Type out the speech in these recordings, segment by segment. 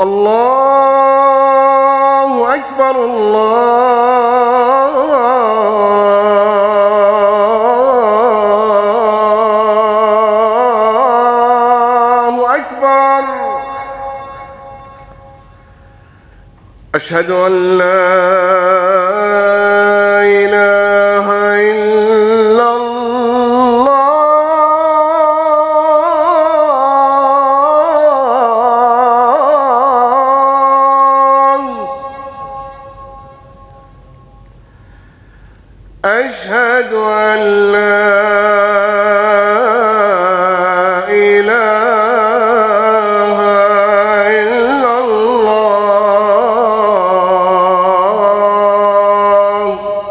الله أكبر الله أكبر. أشهد أن لا إله إلا الله. أشهد أن لا إله إلا الله.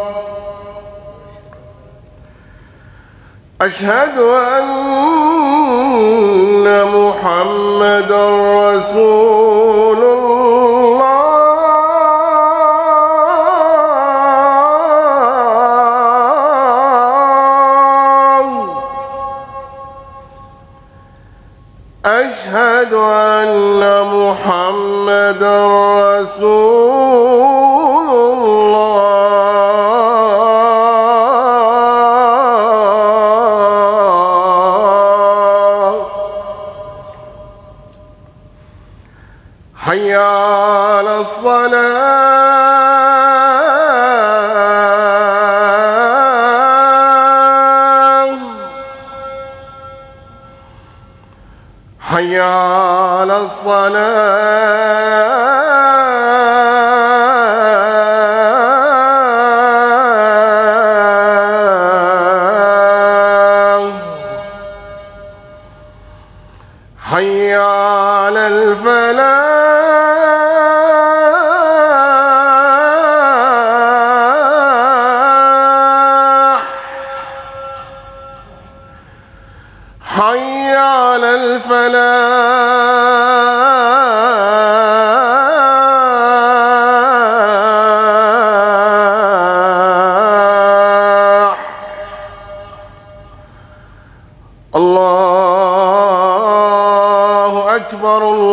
أشهد أن محمدًا رسول الله. أشهد أن محمدًا رسول الله. حي على الصلاة. حي على الصلاة. حي على الفلاح. حي على الفلاح. الله أكبر.